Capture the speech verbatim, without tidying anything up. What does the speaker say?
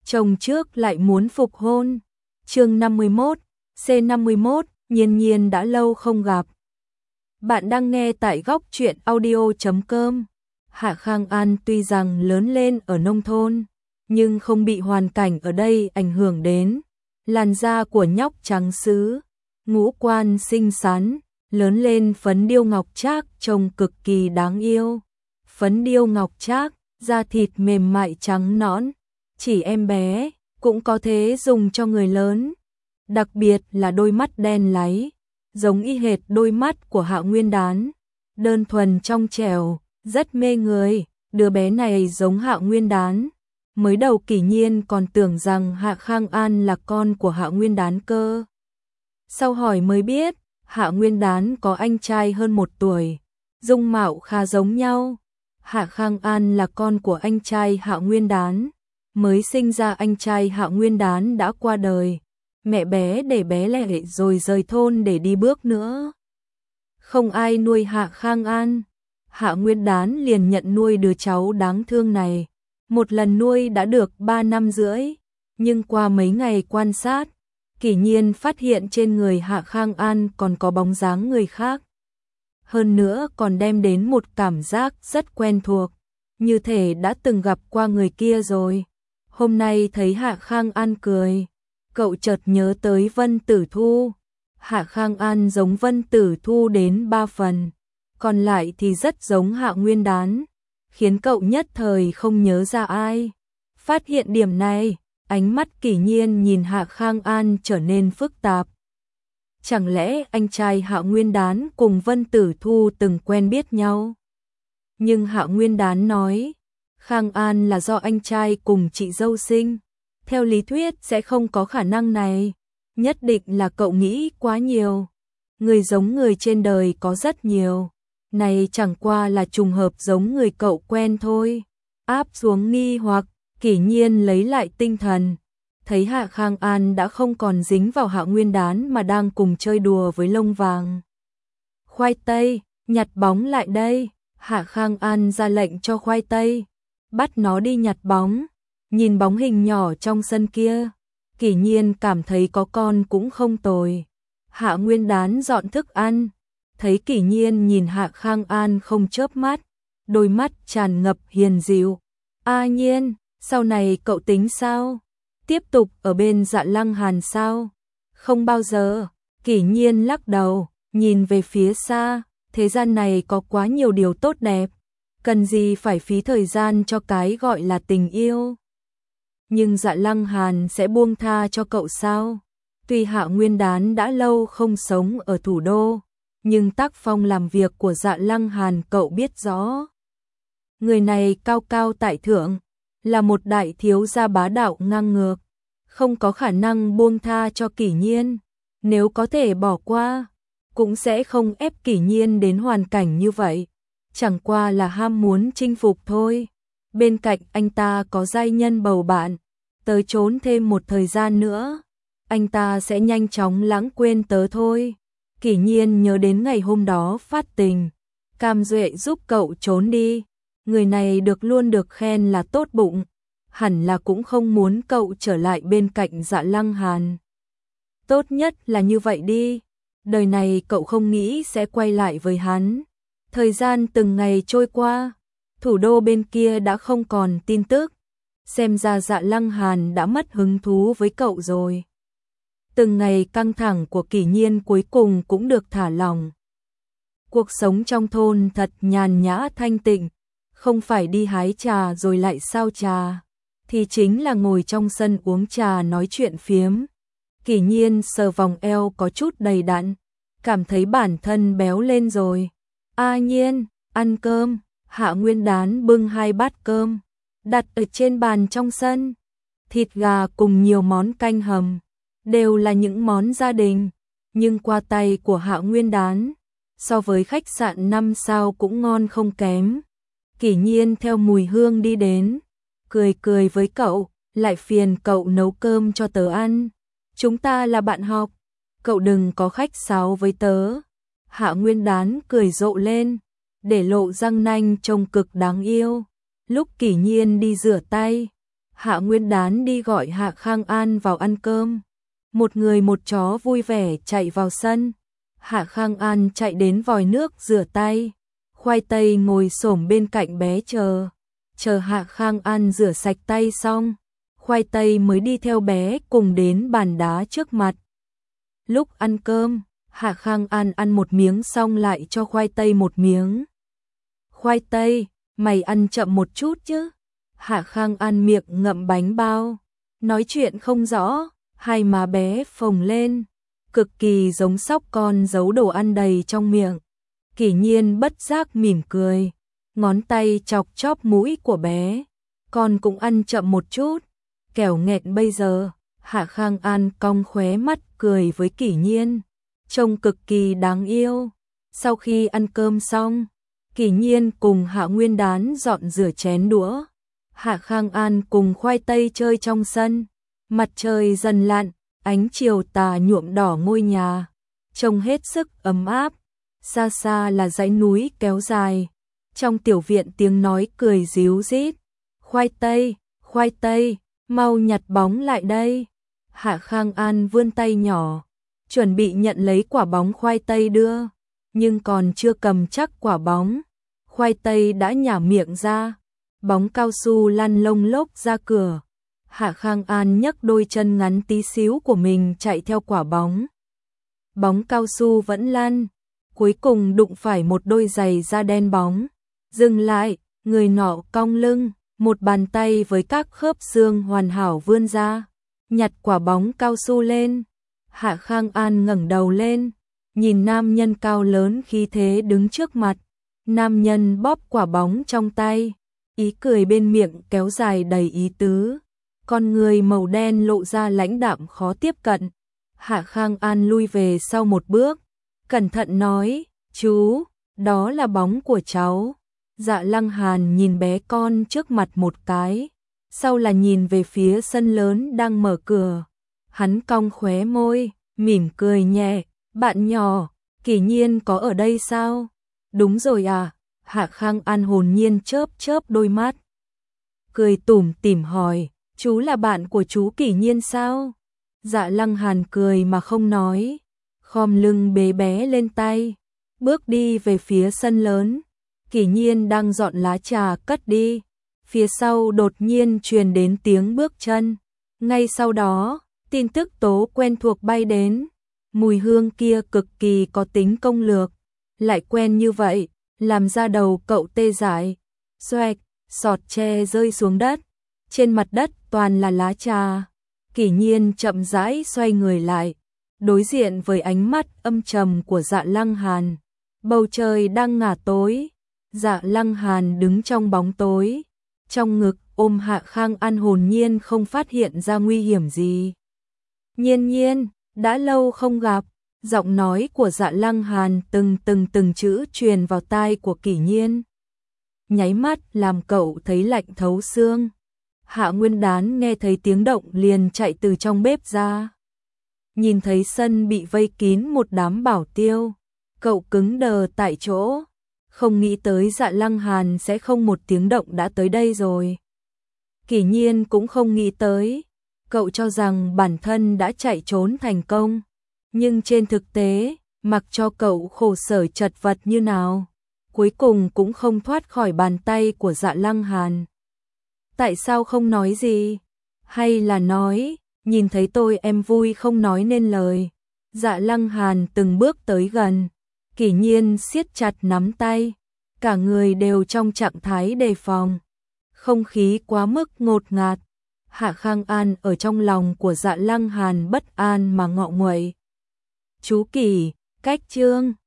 chồng trước lại muốn phục hôn. Chương năm mươi mốt, C năm mươi mốt, Nhiên Nhiên đã lâu không gặp. Bạn đang nghe tại góc truyện audio chấm com. Hạ Khang An tuy rằng lớn lên ở nông thôn, nhưng không bị hoàn cảnh ở đây ảnh hưởng đến. Làn da của nhóc trắng sứ, ngũ quan xinh xắn, lớn lên phấn điêu ngọc trác trông cực kỳ đáng yêu. Phấn điêu ngọc trác, da thịt mềm mại trắng nõn, chỉ em bé cũng có thể dùng cho người lớn. Đặc biệt là đôi mắt đen láy, giống y hệt đôi mắt của Hạ Nguyên Đán, đơn thuần trong trẻo, rất mê người. Đứa bé này giống Hạ Nguyên Đán. Mới đầu Kỷ Nhiên còn tưởng rằng Hạ Khang An là con của Hạ Nguyên Đán cơ. Sau hỏi mới biết, Hạ Nguyên Đán có anh trai hơn một tuổi, dung mạo khá giống nhau. Hạ Khang An là con của anh trai Hạ Nguyên Đán, mới sinh ra anh trai Hạ Nguyên Đán đã qua đời. Mẹ bé để bé lẻ rồi rời thôn để đi bước nữa. Không ai nuôi Hạ Khang An, Hạ Nguyên Đán liền nhận nuôi đứa cháu đáng thương này. Một lần nuôi đã được ba năm rưỡi, nhưng qua mấy ngày quan sát, Kỷ Nhiên phát hiện trên người Hạ Khang An còn có bóng dáng người khác. Hơn nữa còn đem đến một cảm giác rất quen thuộc, như thể đã từng gặp qua người kia rồi. Hôm nay thấy Hạ Khang An cười, cậu chợt nhớ tới Vân Tử Thu. Hạ Khang An giống Vân Tử Thu đến ba phần, còn lại thì rất giống Hạ Nguyên Đán, khiến cậu nhất thời không nhớ ra ai. Phát hiện điểm này, ánh mắt Kỷ Nhiên nhìn Hạ Khang An trở nên phức tạp. Chẳng lẽ anh trai Hạ Nguyên Đán cùng Vân Tử Thu từng quen biết nhau? Nhưng Hạ Nguyên Đán nói, Khang An là do anh trai cùng chị dâu sinh. Theo lý thuyết sẽ không có khả năng này, nhất định là cậu nghĩ quá nhiều. Người giống người trên đời có rất nhiều, này chẳng qua là trùng hợp giống người cậu quen thôi. Áp xuống nghi hoặc, Kỷ Nhiên lấy lại tinh thần, thấy Hạ Khang An đã không còn dính vào Hạ Nguyên Đán mà đang cùng chơi đùa với lông vàng. Khoai tây, nhặt bóng lại đây. Hạ Khang An ra lệnh cho khoai tây, bắt nó đi nhặt bóng. Nhìn bóng hình nhỏ trong sân kia, Kỷ Nhiên cảm thấy có con cũng không tồi. Hạ Nguyên Đán dọn thức ăn, thấy Kỷ Nhiên nhìn Hạ Khang An không chớp mắt, đôi mắt tràn ngập hiền dịu. A Nhiên, sau này cậu tính sao? Tiếp tục ở bên Dạ Lăng Hàn sao? Không bao giờ. Kỷ Nhiên lắc đầu, nhìn về phía xa, thế gian này có quá nhiều điều tốt đẹp, cần gì phải phí thời gian cho cái gọi là tình yêu. Nhưng Dạ Lăng Hàn sẽ buông tha cho cậu sao? Tuy Hạ Nguyên Đán đã lâu không sống ở thủ đô, nhưng tác phong làm việc của Dạ Lăng Hàn cậu biết rõ. Người này cao cao tại thượng, là một đại thiếu gia bá đạo ngang ngược, không có khả năng buông tha cho Kỷ Nhiên. Nếu có thể bỏ qua, cũng sẽ không ép Kỷ Nhiên đến hoàn cảnh như vậy, chẳng qua là ham muốn chinh phục thôi. Bên cạnh anh ta có giai nhân bầu bạn, tới trốn thêm một thời gian nữa, anh ta sẽ nhanh chóng lãng quên tớ thôi. Kỷ Nhiên nhớ đến ngày hôm đó phát tình, Cam Duệ giúp cậu trốn đi, người này được luôn được khen là tốt bụng, hẳn là cũng không muốn cậu trở lại bên cạnh Dạ Lăng Hàn. Tốt nhất là như vậy đi, đời này cậu không nghĩ sẽ quay lại với hắn. Thời gian từng ngày trôi qua, thủ đô bên kia đã không còn tin tức, xem ra Dạ Lăng Hàn đã mất hứng thú với cậu rồi. Từng ngày căng thẳng của Kỷ Nhiên cuối cùng cũng được thả lỏng. Cuộc sống trong thôn thật nhàn nhã thanh tịnh, không phải đi hái trà rồi lại sao trà, thì chính là ngồi trong sân uống trà nói chuyện phiếm. Kỷ Nhiên sờ vòng eo có chút đầy đặn, cảm thấy bản thân béo lên rồi. A Nhiên, ăn cơm. Hạ Nguyên Đán bưng hai bát cơm, đặt ở trên bàn trong sân. Thịt gà cùng nhiều món canh hầm, đều là những món gia đình, nhưng qua tay của Hạ Nguyên Đán, so với khách sạn năm sao cũng ngon không kém. Kỷ Nhiên theo mùi hương đi đến, cười cười với cậu, lại phiền cậu nấu cơm cho tớ ăn. Chúng ta là bạn học, cậu đừng có khách sáo với tớ. Hạ Nguyên Đán cười rộ lên, để lộ răng nanh trông cực đáng yêu. Lúc Kỷ Nhiên đi rửa tay, Hạ Nguyên Đán đi gọi Hạ Khang An vào ăn cơm. Một người một chó vui vẻ chạy vào sân. Hạ Khang An chạy đến vòi nước rửa tay. Khoai tây ngồi xổm bên cạnh bé chờ. Chờ Hạ Khang An rửa sạch tay xong, Khoai tây mới đi theo bé cùng đến bàn đá trước mặt. Lúc ăn cơm, Hạ Khang An ăn một miếng xong lại cho Khoai tây một miếng. Khoai tây, mày ăn chậm một chút chứ. Hạ Khang An miệng ngậm bánh bao, nói chuyện không rõ, hai má bé phồng lên, cực kỳ giống sóc con giấu đồ ăn đầy trong miệng. Kỷ Nhiên bất giác mỉm cười, ngón tay chọc chóp mũi của bé. Con cũng ăn chậm một chút, kẻo nghẹn bây giờ. Hạ Khang An cong khóe mắt cười với Kỷ Nhiên, trông cực kỳ đáng yêu. Sau khi ăn cơm xong, Kỷ Nhiên cùng Hạ Nguyên Đán dọn rửa chén đũa. Hạ Khang An cùng Khoai tây chơi trong sân. Mặt trời dần lặn, ánh chiều tà nhuộm đỏ ngôi nhà, trông hết sức ấm áp. Xa xa là dãy núi kéo dài. Trong tiểu viện tiếng nói cười ríu rít. Khoai tây, Khoai tây, mau nhặt bóng lại đây. Hạ Khang An vươn tay nhỏ, chuẩn bị nhận lấy quả bóng khoai tây đưa, nhưng còn chưa cầm chắc quả bóng, khoai tây đã nhả miệng ra, bóng cao su lăn lông lốc ra cửa. Hạ Khang An nhấc đôi chân ngắn tí xíu của mình chạy theo quả bóng. Bóng cao su vẫn lăn, cuối cùng đụng phải một đôi giày da đen bóng. Dừng lại, người nọ cong lưng, một bàn tay với các khớp xương hoàn hảo vươn ra, nhặt quả bóng cao su lên. Hạ Khang An ngẩng đầu lên, nhìn nam nhân cao lớn khí thế đứng trước mặt. Nam nhân bóp quả bóng trong tay, ý cười bên miệng kéo dài đầy ý tứ. Con người màu đen lộ ra lãnh đạm khó tiếp cận. Hạ Khang An lui về sau một bước, cẩn thận nói, chú, đó là bóng của cháu. Dạ Lăng Hàn nhìn bé con trước mặt một cái, sau là nhìn về phía sân lớn đang mở cửa. Hắn cong khóe môi, mỉm cười nhẹ, bạn nhỏ, Kỷ Nhiên có ở đây sao? Đúng rồi à, Hạ Khang An hồn nhiên chớp chớp đôi mắt. Cười tủm tỉm hỏi, chú là bạn của chú Kỷ Nhiên sao? Dạ Lăng Hàn cười mà không nói, khom lưng bế bé lên tay, bước đi về phía sân lớn. Kỷ Nhiên đang dọn lá trà cất đi, phía sau đột nhiên truyền đến tiếng bước chân. Ngay sau đó, tin tức tố quen thuộc bay đến, mùi hương kia cực kỳ có tính công lược, lại quen như vậy, làm ra đầu cậu tê dại. Xoẹt, sọt tre rơi xuống đất, trên mặt đất toàn là lá trà. Kỷ Nhiên chậm rãi xoay người lại, đối diện với ánh mắt âm trầm của Dạ Lăng Hàn. Bầu trời đang ngả tối, Dạ Lăng Hàn đứng trong bóng tối, trong ngực ôm Hạ Khang An hồn nhiên không phát hiện ra nguy hiểm gì. Nhiên Nhiên, đã lâu không gặp. Giọng nói của Dạ Lăng Hàn từng từng từng chữ truyền vào tai của Kỷ Nhiên, nháy mắt làm cậu thấy lạnh thấu xương. Hạ Nguyên Đán nghe thấy tiếng động liền chạy từ trong bếp ra, nhìn thấy sân bị vây kín một đám bảo tiêu, cậu cứng đờ tại chỗ, không nghĩ tới Dạ Lăng Hàn sẽ không một tiếng động đã tới đây rồi. Kỷ Nhiên cũng không nghĩ tới, cậu cho rằng bản thân đã chạy trốn thành công, nhưng trên thực tế, mặc cho cậu khổ sở chật vật như nào, cuối cùng cũng không thoát khỏi bàn tay của Dạ Lăng Hàn. Tại sao không nói gì? Hay là nói, nhìn thấy tôi em vui không nói nên lời. Dạ Lăng Hàn từng bước tới gần, Kỷ Nhiên siết chặt nắm tay, cả người đều trong trạng thái đề phòng. Không khí quá mức ngột ngạt. Hạ Khang An ở trong lòng của Dạ Lăng Hàn bất an mà ngọ nguậy. Chú Kỷ, cách chương